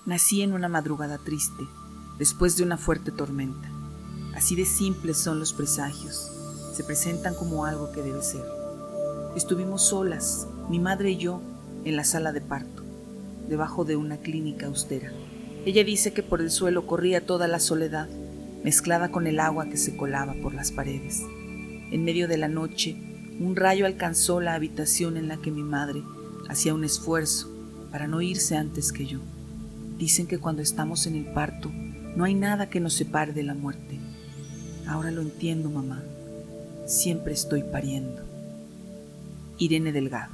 Nací en una madrugada triste, después de una fuerte tormenta. Así de simples son los presagios. Se presentan como algo que debe ser. Estuvimos solas, mi madre y yo, en la sala de parto, debajo de una clínica austera. Ella dice que por el suelo corría toda la soledad, mezclada con el agua que se colaba por las paredes. En medio de la noche, un rayo alcanzó la habitación en la que mi madre hacía un esfuerzo para no irse antes que yo. Dicen que cuando estamos en el parto, no hay nada que nos separe de la muerte. Ahora lo entiendo, mamá. Siempre estoy pariendo. Irene Delgado.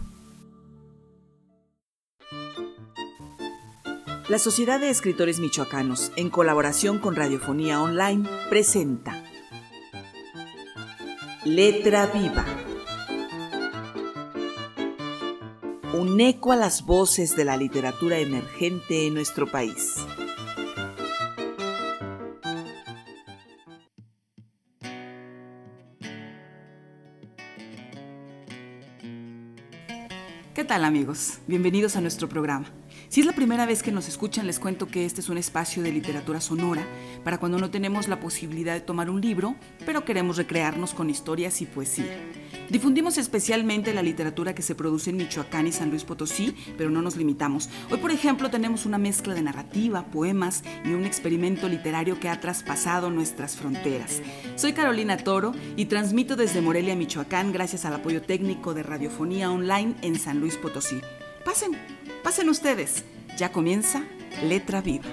La Sociedad de Escritores Michoacanos, en colaboración con Radiofonía Online, presenta Letra Viva. Un eco a las voces de la literatura emergente en nuestro país. ¿Qué tal, amigos? Bienvenidos a nuestro programa. Si es la primera vez que nos escuchan, les cuento que este es un espacio de literatura sonora para cuando no tenemos la posibilidad de tomar un libro, pero queremos recrearnos con historias y poesía. Difundimos especialmente la literatura que se produce en Michoacán y San Luis Potosí, pero no nos limitamos. Hoy, por ejemplo, tenemos una mezcla de narrativa, poemas y un experimento literario que ha traspasado nuestras fronteras. Soy Carolina Toro y transmito desde Morelia, Michoacán, gracias al apoyo técnico de Radiofonía Online en San Luis Potosí. Pasen ustedes. Ya comienza Letra Viva.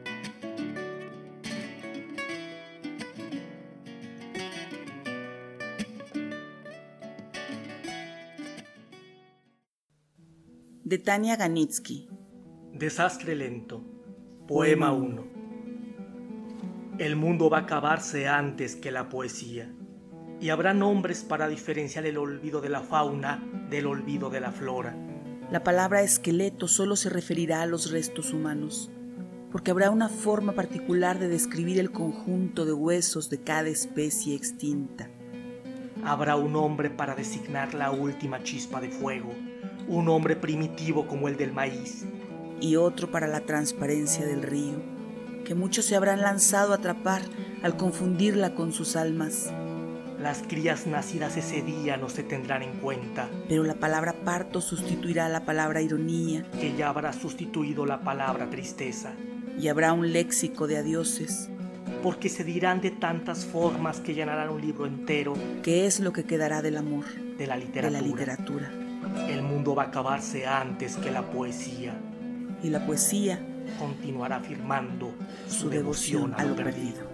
De Tania Ganitsky. Desastre lento. Poema 1. El mundo va a acabarse antes que la poesía, y habrá nombres para diferenciar el olvido de la fauna del olvido de la flora. La palabra esqueleto solo se referirá a los restos humanos, porque habrá una forma particular de describir el conjunto de huesos de cada especie extinta. Habrá un nombre para designar la última chispa de fuego, un hombre primitivo como el del maíz. Y otro para la transparencia del río, que muchos se habrán lanzado a atrapar al confundirla con sus almas. Las crías nacidas ese día no se tendrán en cuenta. Pero la palabra parto sustituirá la palabra ironía. Que ya habrá sustituido la palabra tristeza. Y habrá un léxico de adioses. Porque se dirán de tantas formas que llenarán un libro entero. ¿Qué es lo que quedará del amor? De la literatura. El mundo va a acabarse antes que la poesía. Y la poesía continuará afirmando su devoción a lo perdido.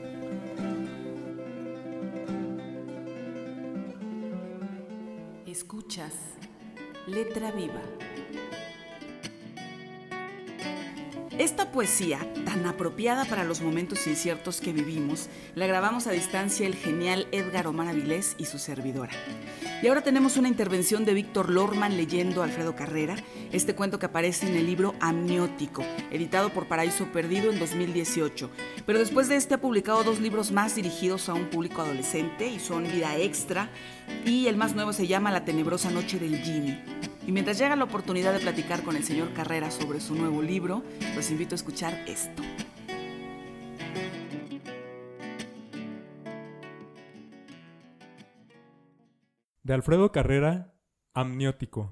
Escuchas Letra Viva. Esta poesía, tan apropiada para los momentos inciertos que vivimos, la grabamos a distancia el genial Edgar Omar Avilés y su servidora. Y ahora tenemos una intervención de Víctor Lorman leyendo Alfredo Carrera, este cuento que aparece en el libro Amniótico, editado por Paraíso Perdido en 2018. Pero después de este ha publicado 2 libros más dirigidos a un público adolescente y son Vida Extra, y el más nuevo se llama La tenebrosa noche del Jimmy. Y mientras llega la oportunidad de platicar con el señor Carrera sobre su nuevo libro, los invito a escuchar esto. De Alfredo Carrera, Amniótico.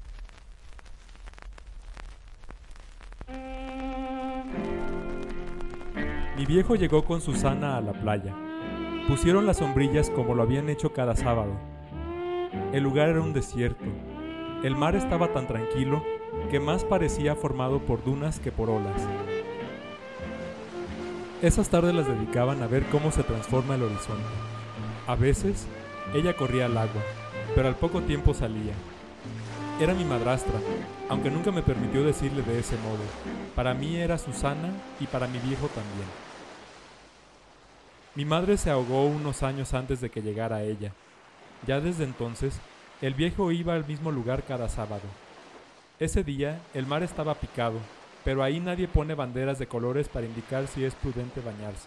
Mi viejo llegó con Susana a la playa. Pusieron las sombrillas como lo habían hecho cada sábado. El lugar era un desierto. El mar estaba tan tranquilo que más parecía formado por dunas que por olas. Esas tardes las dedicaban a ver cómo se transforma el horizonte. A veces, ella corría al agua, pero al poco tiempo salía. Era mi madrastra, aunque nunca me permitió decirle de ese modo. Para mí era Susana y para mi viejo también. Mi madre se ahogó unos años antes de que llegara ella. Ya desde entonces, el viejo iba al mismo lugar cada sábado. Ese día, el mar estaba picado, pero ahí nadie pone banderas de colores para indicar si es prudente bañarse.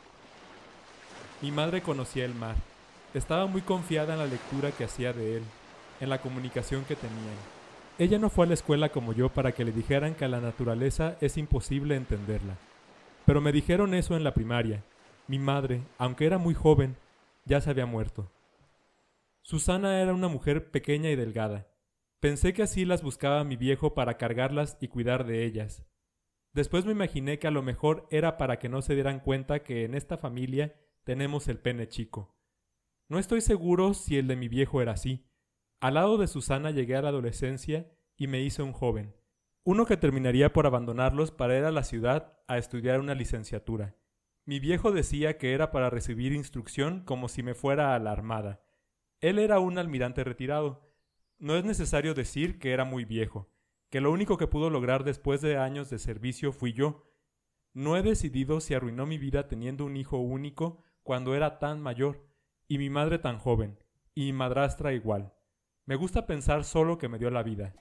Mi madre conocía el mar. Estaba muy confiada en la lectura que hacía de él, en la comunicación que tenían. Ella no fue a la escuela como yo para que le dijeran que a la naturaleza es imposible entenderla. Pero me dijeron eso en la primaria. Mi madre, aunque era muy joven, ya se había muerto. Susana era una mujer pequeña y delgada. Pensé que así las buscaba mi viejo para cargarlas y cuidar de ellas. Después me imaginé que a lo mejor era para que no se dieran cuenta que en esta familia tenemos el pene chico. No estoy seguro si el de mi viejo era así. Al lado de Susana llegué a la adolescencia y me hice un joven. Uno que terminaría por abandonarlos para ir a la ciudad a estudiar una licenciatura. Mi viejo decía que era para recibir instrucción como si me fuera a la armada. Él era un almirante retirado. No es necesario decir que era muy viejo, que lo único que pudo lograr después de años de servicio fui yo. No he decidido si arruinó mi vida teniendo un hijo único cuando era tan mayor, y mi madre tan joven, y mi madrastra igual. Me gusta pensar solo que me dio la vida.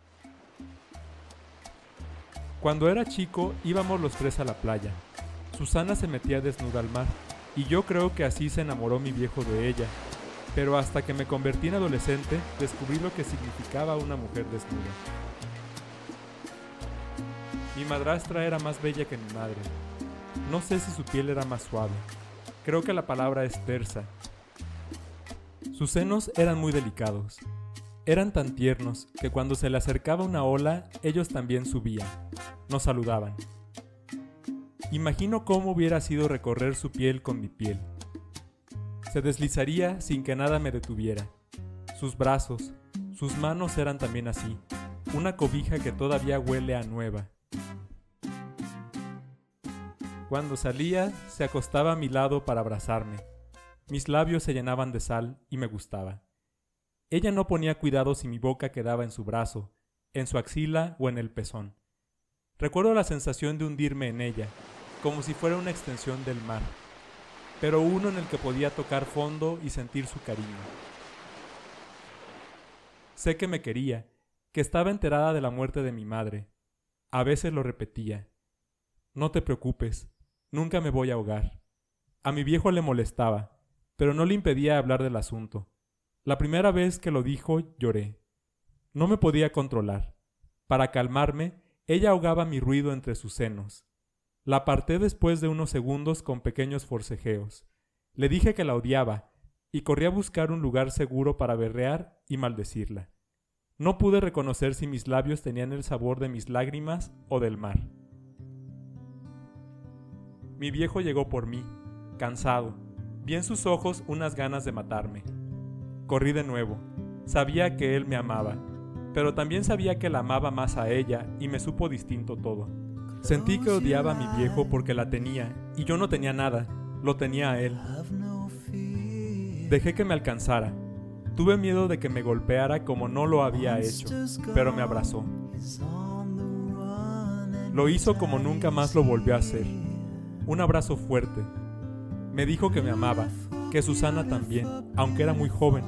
Cuando era chico íbamos los tres a la playa. Susana se metía desnuda al mar, y yo creo que así se enamoró mi viejo de ella. Pero hasta que me convertí en adolescente, descubrí lo que significaba una mujer desnuda. Mi madrastra era más bella que mi madre. No sé si su piel era más suave. Creo que la palabra es tersa. Sus senos eran muy delicados. Eran tan tiernos que cuando se le acercaba una ola, ellos también subían. Nos saludaban. Imagino cómo hubiera sido recorrer su piel con mi piel. Se deslizaría sin que nada me detuviera. Sus brazos, sus manos eran también así, una cobija que todavía huele a nueva. Cuando salía, se acostaba a mi lado para abrazarme. Mis labios se llenaban de sal y me gustaba. Ella no ponía cuidado si mi boca quedaba en su brazo, en su axila o en el pezón. Recuerdo la sensación de hundirme en ella, como si fuera una extensión del mar, pero uno en el que podía tocar fondo y sentir su cariño. Sé que me quería, que estaba enterada de la muerte de mi madre. A veces lo repetía. No te preocupes, nunca me voy a ahogar. A mi viejo le molestaba, pero no le impedía hablar del asunto. La primera vez que lo dijo, lloré. No me podía controlar. Para calmarme, ella ahogaba mi ruido entre sus senos. La aparté después de unos segundos con pequeños forcejeos. Le dije que la odiaba, y corrí a buscar un lugar seguro para berrear y maldecirla. No pude reconocer si mis labios tenían el sabor de mis lágrimas o del mar. Mi viejo llegó por mí, cansado. Vi en sus ojos unas ganas de matarme. Corrí de nuevo. Sabía que él me amaba, pero también sabía que la amaba más a ella y me supo distinto todo. Sentí que odiaba a mi viejo porque la tenía, y yo no tenía nada, lo tenía a él. Dejé que me alcanzara. Tuve miedo de que me golpeara como no lo había hecho, pero me abrazó. Lo hizo como nunca más lo volvió a hacer. Un abrazo fuerte. Me dijo que me amaba, que Susana también, aunque era muy joven.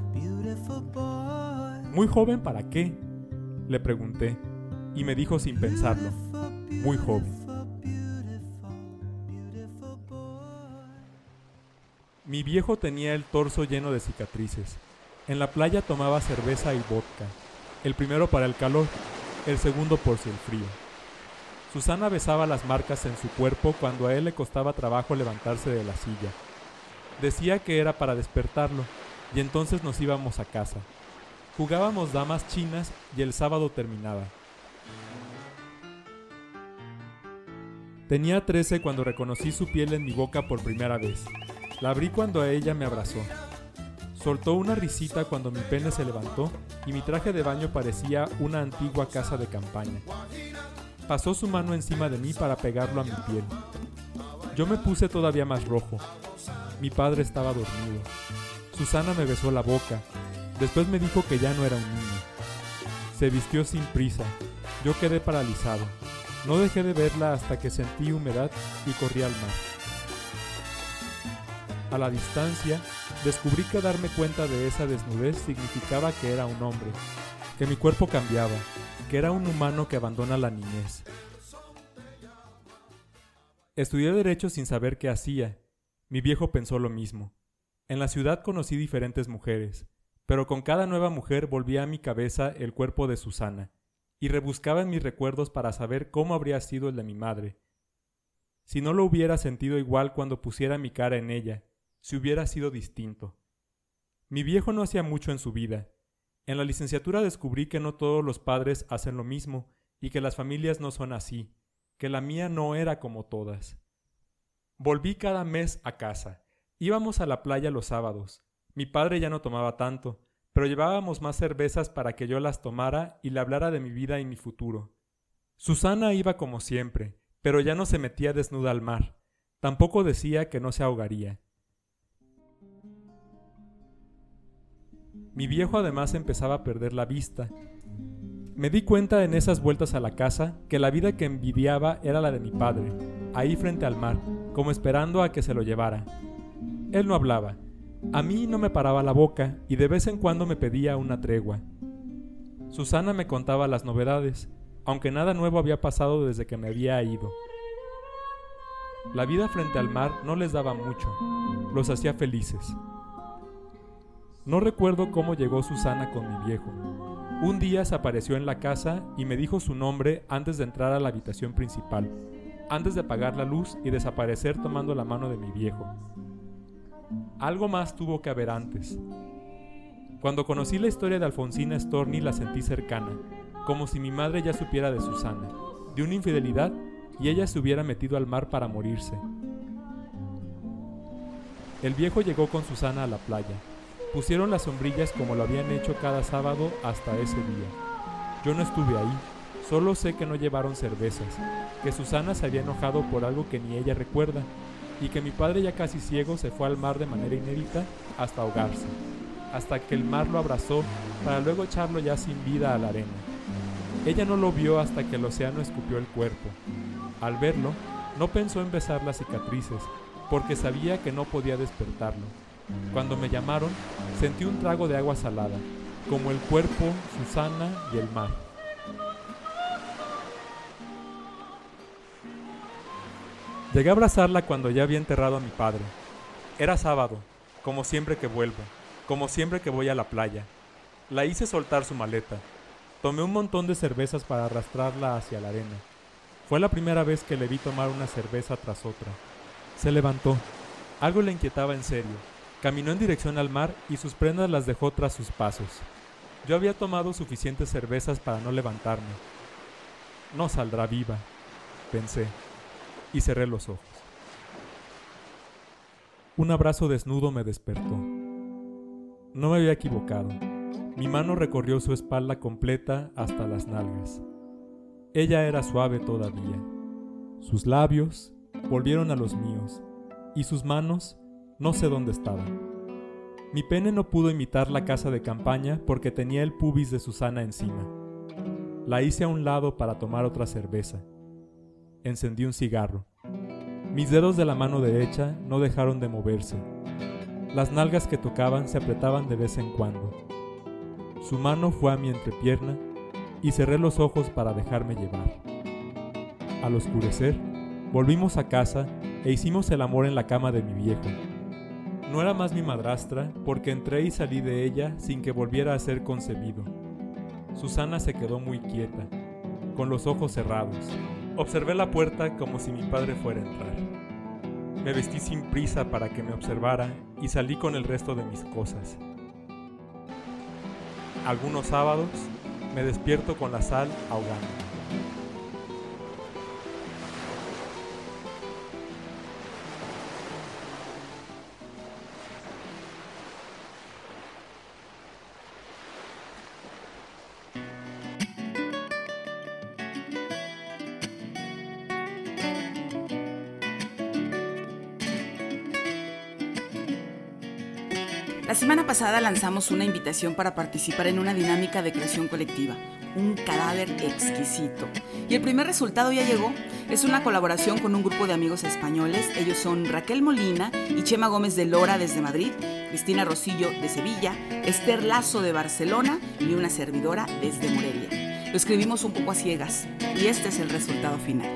¿Muy joven para qué?, le pregunté, y me dijo sin pensarlo. Muy joven. Mi viejo tenía el torso lleno de cicatrices. En la playa tomaba cerveza y vodka, el primero para el calor, el segundo por si el frío. Susana besaba las marcas en su cuerpo cuando a él le costaba trabajo levantarse de la silla. Decía que era para despertarlo, y entonces nos íbamos a casa. Jugábamos damas chinas y el sábado terminaba. Tenía 13 cuando reconocí su piel en mi boca por primera vez. La abrí cuando a ella me abrazó. Soltó una risita cuando mi pene se levantó y mi traje de baño parecía una antigua casa de campaña. Pasó su mano encima de mí para pegarlo a mi piel. Yo me puse todavía más rojo. Mi padre estaba dormido. Susana me besó la boca. Después me dijo que ya no era un niño. Se vistió sin prisa. Yo quedé paralizado. No dejé de verla hasta que sentí humedad y corrí al mar. A la distancia, descubrí que darme cuenta de esa desnudez significaba que era un hombre, que mi cuerpo cambiaba, que era un humano que abandona la niñez. Estudié Derecho sin saber qué hacía. Mi viejo pensó lo mismo. En la ciudad conocí diferentes mujeres, pero con cada nueva mujer volvía a mi cabeza el cuerpo de Susana, y rebuscaba en mis recuerdos para saber cómo habría sido el de mi madre. Si no lo hubiera sentido igual cuando pusiera mi cara en ella, si hubiera sido distinto. Mi viejo no hacía mucho en su vida. En la licenciatura descubrí que no todos los padres hacen lo mismo y que las familias no son así, que la mía no era como todas. Volví cada mes a casa. Íbamos a la playa los sábados. Mi padre ya no tomaba tanto, pero llevábamos más cervezas para que yo las tomara y le hablara de mi vida y mi futuro. Susana iba como siempre, pero ya no se metía desnuda al mar. Tampoco decía que no se ahogaría. Mi viejo además empezaba a perder la vista. Me di cuenta en esas vueltas a la casa que la vida que envidiaba era la de mi padre, ahí frente al mar, como esperando a que se lo llevara. Él no hablaba. A mí no me paraba la boca y de vez en cuando me pedía una tregua. Susana me contaba las novedades, aunque nada nuevo había pasado desde que me había ido. La vida frente al mar no les daba mucho, los hacía felices. No recuerdo cómo llegó Susana con mi viejo. Un día se apareció en la casa y me dijo su nombre antes de entrar a la habitación principal, antes de apagar la luz y desaparecer tomando la mano de mi viejo. Algo más tuvo que haber antes. Cuando conocí la historia de Alfonsina Storni la sentí cercana, como si mi madre ya supiera de Susana, de una infidelidad y ella se hubiera metido al mar para morirse. El viejo llegó con Susana a la playa. Pusieron las sombrillas como lo habían hecho cada sábado hasta ese día. Yo no estuve ahí, solo sé que no llevaron cervezas, que Susana se había enojado por algo que ni ella recuerda, y que mi padre ya casi ciego se fue al mar de manera inédita hasta ahogarse, hasta que el mar lo abrazó para luego echarlo ya sin vida a la arena. Ella no lo vio hasta que el océano escupió el cuerpo. Al verlo, no pensó en besar las cicatrices, porque sabía que no podía despertarlo. Cuando me llamaron, sentí un trago de agua salada, como el cuerpo, Susana y el mar. Llegué a abrazarla cuando ya había enterrado a mi padre. Era sábado, como siempre que vuelvo, como siempre que voy a la playa. La hice soltar su maleta. Tomé un montón de cervezas para arrastrarla hacia la arena. Fue la primera vez que le vi tomar una cerveza tras otra. Se levantó. Algo le inquietaba en serio. Caminó en dirección al mar y sus prendas las dejó tras sus pasos. Yo había tomado suficientes cervezas para no levantarme. No saldrá viva, pensé, y cerré los ojos. Un abrazo desnudo me despertó. No me había equivocado. Mi mano recorrió su espalda completa hasta las nalgas. Ella era suave todavía. Sus labios volvieron a los míos, y sus manos no sé dónde estaban. Mi pene no pudo imitar la casa de campaña porque tenía el pubis de Susana encima. La hice a un lado para tomar otra cerveza. Encendí un cigarro. Mis dedos de la mano derecha no dejaron de moverse. Las nalgas que tocaban se apretaban de vez en cuando. Su mano fue a mi entrepierna y cerré los ojos para dejarme llevar. Al oscurecer, volvimos a casa e hicimos el amor en la cama de mi viejo. No era más mi madrastra porque entré y salí de ella sin que volviera a ser concebido. Susana se quedó muy quieta, con los ojos cerrados. Observé la puerta como si mi padre fuera a entrar. Me vestí sin prisa para que me observara y salí con el resto de mis cosas. Algunos sábados me despierto con la sal ahogando. La semana pasada lanzamos una invitación para participar en una dinámica de creación colectiva, un cadáver exquisito. Y el primer resultado ya llegó. Es una colaboración con un grupo de amigos españoles. Ellos son Raquel Molina y Chema Gómez de Lora desde Madrid, Cristina Rosillo de Sevilla, Esther Lazo de Barcelona y una servidora desde Morelia. Lo escribimos un poco a ciegas y este es el resultado final.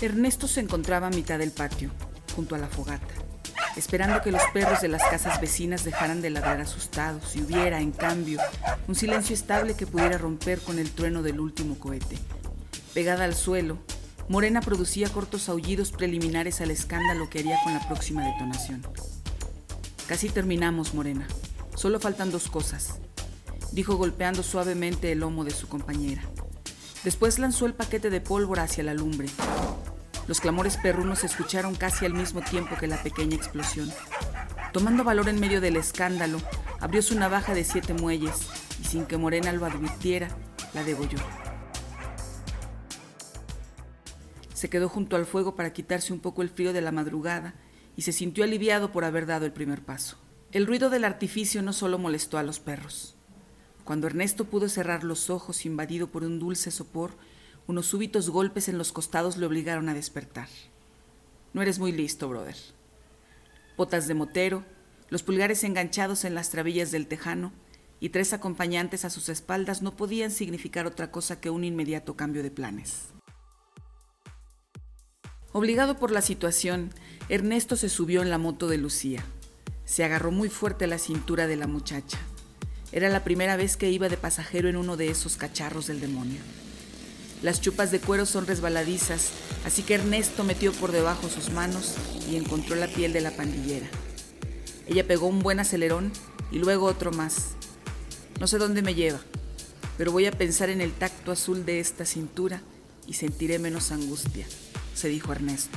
Ernesto se encontraba a mitad del patio, junto a la fogata, esperando que los perros de las casas vecinas dejaran de ladrar asustados y hubiera, en cambio, un silencio estable que pudiera romper con el trueno del último cohete. Pegada al suelo, Morena producía cortos aullidos preliminares al escándalo que haría con la próxima detonación. «Casi terminamos, Morena. Solo faltan 2 cosas», dijo golpeando suavemente el lomo de su compañera. Después lanzó el paquete de pólvora hacia la lumbre. Los clamores perrunos se escucharon casi al mismo tiempo que la pequeña explosión. Tomando valor en medio del escándalo, abrió su navaja de 7 muelles y sin que Morena lo advirtiera, la degolló. Se quedó junto al fuego para quitarse un poco el frío de la madrugada y se sintió aliviado por haber dado el primer paso. El ruido del artificio no solo molestó a los perros. Cuando Ernesto pudo cerrar los ojos invadido por un dulce sopor, unos súbitos golpes en los costados le obligaron a despertar. «No eres muy listo, brother». Botas de motero, los pulgares enganchados en las trabillas del tejano y 3 acompañantes a sus espaldas no podían significar otra cosa que un inmediato cambio de planes. Obligado por la situación, Ernesto se subió en la moto de Lucía. Se agarró muy fuerte a la cintura de la muchacha. Era la primera vez que iba de pasajero en uno de esos cacharros del demonio. Las chupas de cuero son resbaladizas, así que Ernesto metió por debajo sus manos y encontró la piel de la pandillera. Ella pegó un buen acelerón y luego otro más. «No sé dónde me lleva, pero voy a pensar en el tacto azul de esta cintura y sentiré menos angustia», se dijo Ernesto.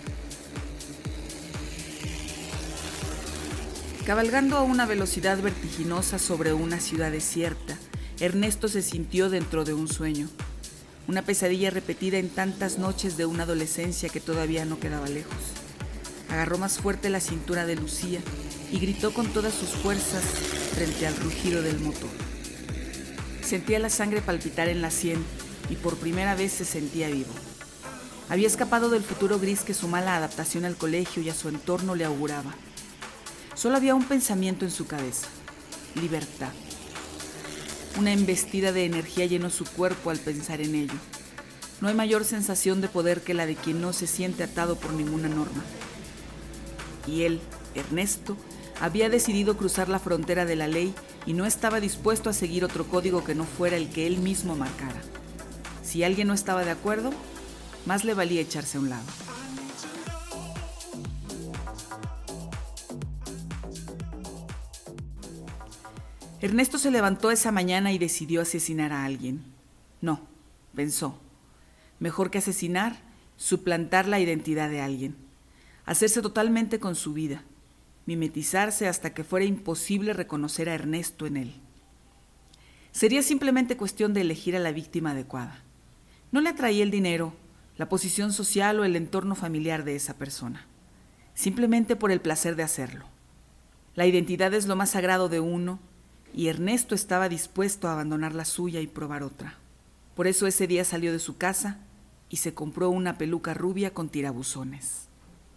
Cabalgando a una velocidad vertiginosa sobre una ciudad desierta, Ernesto se sintió dentro de un sueño. Una pesadilla repetida en tantas noches de una adolescencia que todavía no quedaba lejos. Agarró más fuerte la cintura de Lucía y gritó con todas sus fuerzas frente al rugido del motor. Sentía la sangre palpitar en la sien y por primera vez se sentía vivo. Había escapado del futuro gris que su mala adaptación al colegio y a su entorno le auguraba. Solo había un pensamiento en su cabeza: libertad. Una embestida de energía llenó su cuerpo al pensar en ello. No hay mayor sensación de poder que la de quien no se siente atado por ninguna norma. Y él, Ernesto, había decidido cruzar la frontera de la ley y no estaba dispuesto a seguir otro código que no fuera el que él mismo marcara. Si alguien no estaba de acuerdo, más le valía echarse a un lado. Ernesto se levantó esa mañana y decidió asesinar a alguien. No, pensó, mejor que asesinar, suplantar la identidad de alguien, hacerse totalmente con su vida, mimetizarse hasta que fuera imposible reconocer a Ernesto en él. Sería simplemente cuestión de elegir a la víctima adecuada. No le atraía el dinero, la posición social o el entorno familiar de esa persona, simplemente por el placer de hacerlo. La identidad es lo más sagrado de uno, y Ernesto estaba dispuesto a abandonar la suya y probar otra. Por eso ese día salió de su casa y se compró una peluca rubia con tirabuzones.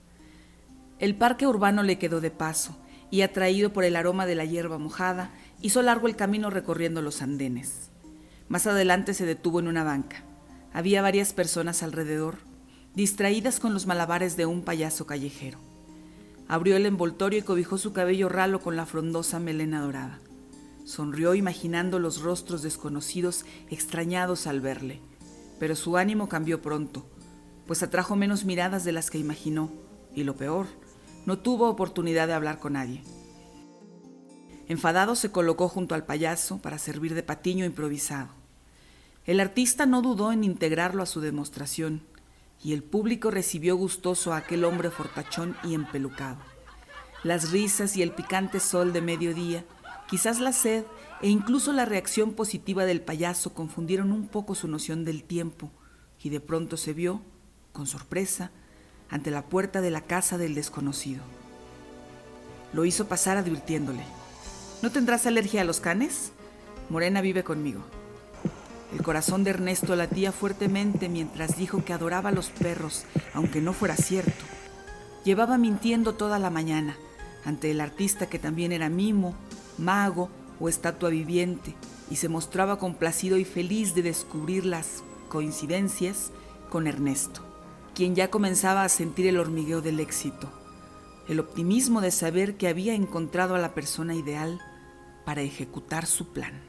El parque urbano le quedó de paso y, atraído por el aroma de la hierba mojada, hizo largo el camino recorriendo los andenes. Más adelante se detuvo en una banca. Había varias personas alrededor, distraídas con los malabares de un payaso callejero. Abrió el envoltorio y cobijó su cabello ralo con la frondosa melena dorada. Sonrió imaginando los rostros desconocidos extrañados al verle, pero su ánimo cambió pronto, pues atrajo menos miradas de las que imaginó, y lo peor, no tuvo oportunidad de hablar con nadie. Enfadado se colocó junto al payaso para servir de patiño improvisado. El artista no dudó en integrarlo a su demostración, y el público recibió gustoso a aquel hombre fortachón y empelucado. Las risas y el picante sol de mediodía, quizás la sed e incluso la reacción positiva del payaso confundieron un poco su noción del tiempo, y de pronto se vio, con sorpresa, ante la puerta de la casa del desconocido. Lo hizo pasar advirtiéndole: «¿No tendrás alergia a los canes? Morena vive conmigo». El corazón de Ernesto latía fuertemente mientras dijo que adoraba a los perros, aunque no fuera cierto. Llevaba mintiendo toda la mañana ante el artista, que también era mimo, mago o estatua viviente, y se mostraba complacido y feliz de descubrir las coincidencias con Ernesto, quien ya comenzaba a sentir el hormigueo del éxito, el optimismo de saber que había encontrado a la persona ideal para ejecutar su plan.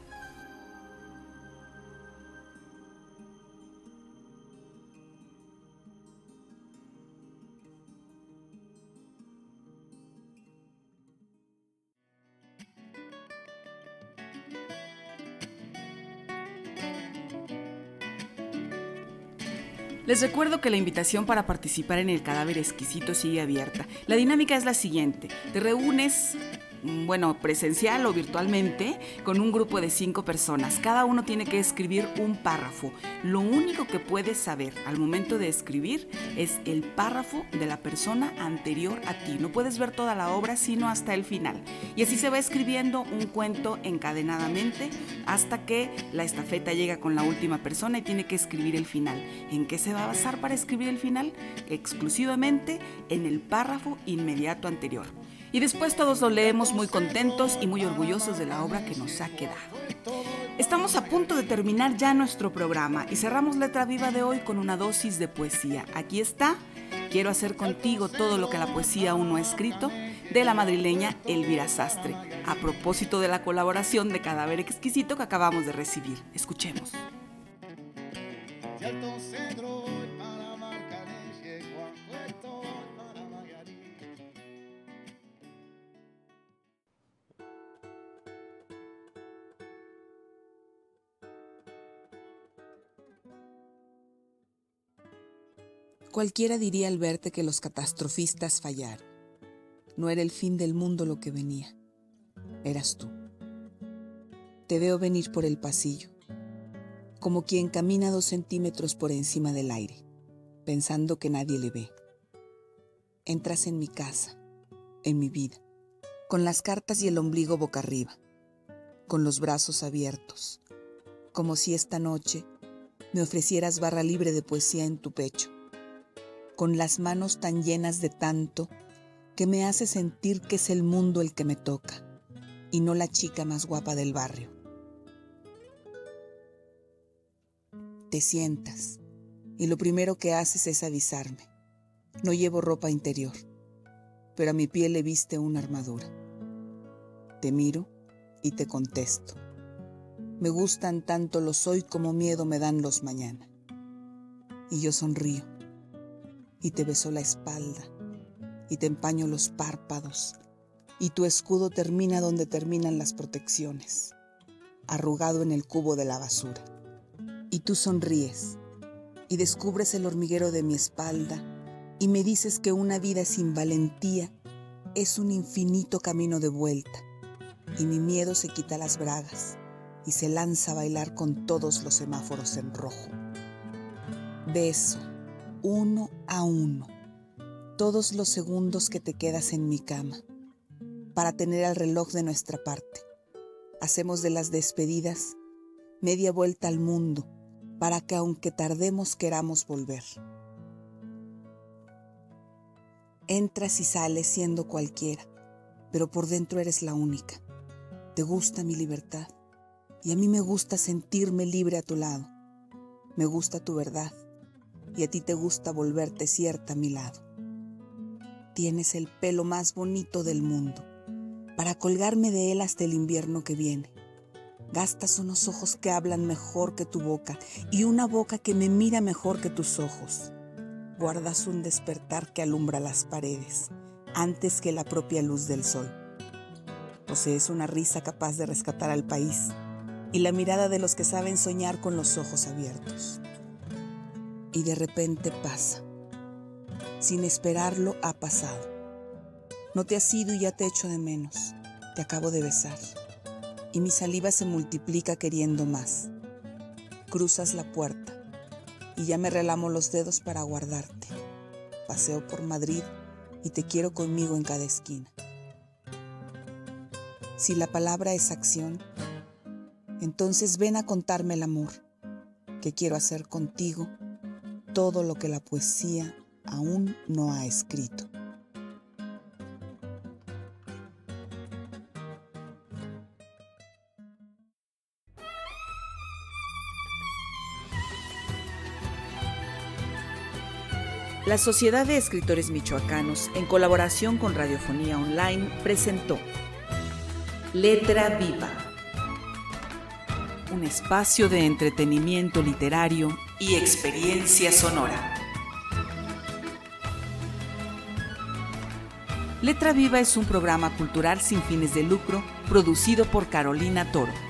Les recuerdo que la invitación para participar en el Cadáver Exquisito sigue abierta. La dinámica es la siguiente: te reúnes, presencial o virtualmente, con un grupo de 5 personas. Cada uno tiene que escribir un párrafo. Lo único que puedes saber al momento de escribir es el párrafo de la persona anterior a ti. No puedes ver toda la obra sino hasta el final. Y así se va escribiendo un cuento encadenadamente hasta que la estafeta llega con la última persona y tiene que escribir el final. ¿En qué se va a basar para escribir el final? Exclusivamente en el párrafo inmediato anterior. Y después todos lo leemos muy contentos y muy orgullosos de la obra que nos ha quedado. Estamos a punto de terminar ya nuestro programa y cerramos Letra Viva de hoy con una dosis de poesía. Aquí está, Quiero hacer contigo todo lo que la poesía aún no ha escrito, de la madrileña Elvira Sastre, a propósito de la colaboración de Cadáver Exquisito que acabamos de recibir. Escuchemos. Cualquiera diría al verte que los catastrofistas fallaron. No era el fin del mundo lo que venía, eras tú. Te veo venir por el pasillo, como quien camina 2 centímetros por encima del aire, pensando que nadie le ve. Entras en mi casa, en mi vida, con las cartas y el ombligo boca arriba, con los brazos abiertos, como si esta noche me ofrecieras barra libre de poesía en tu pecho, con las manos tan llenas de tanto que me hace sentir que es el mundo el que me toca y no la chica más guapa del barrio. Te sientas y lo primero que haces es avisarme. No llevo ropa interior, pero a mi piel le viste una armadura. Te miro y te contesto. Me gustan tanto los hoy como miedo me dan los mañana. Y yo sonrío y te beso la espalda y te empaño los párpados y tu escudo termina donde terminan las protecciones, arrugado en el cubo de la basura. Y tú sonríes y descubres el hormiguero de mi espalda y me dices que una vida sin valentía es un infinito camino de vuelta y mi miedo se quita las bragas y se lanza a bailar con todos los semáforos en rojo. Beso, uno a uno, todos los segundos que te quedas en mi cama, para tener el reloj de nuestra parte. Hacemos de las despedidas media vuelta al mundo, para que aunque tardemos queramos volver. Entras y sales siendo cualquiera, pero por dentro eres la única. Te gusta mi libertad, y a mí me gusta sentirme libre a tu lado. Me gusta tu verdad, y a ti te gusta volverte cierta a mi lado. Tienes el pelo más bonito del mundo, para colgarme de él hasta el invierno que viene. Gastas unos ojos que hablan mejor que tu boca, y una boca que me mira mejor que tus ojos. Guardas un despertar que alumbra las paredes, antes que la propia luz del sol. Posees una risa capaz de rescatar al país, y la mirada de los que saben soñar con los ojos abiertos. Y de repente pasa. Sin esperarlo ha pasado. No te has ido y ya te echo de menos. Te acabo de besar. Y mi saliva se multiplica queriendo más. Cruzas la puerta y ya me relamo los dedos para guardarte. Paseo por Madrid y te quiero conmigo en cada esquina. Si la palabra es acción, entonces ven a contarme el amor, que quiero hacer contigo todo lo que la poesía aún no ha escrito. La Sociedad de Escritores Michoacanos, en colaboración con Radiofonía Online, presentó Letra Viva, un espacio de entretenimiento literario y experiencia sonora. Letra Viva es un programa cultural sin fines de lucro producido por Carolina Toro.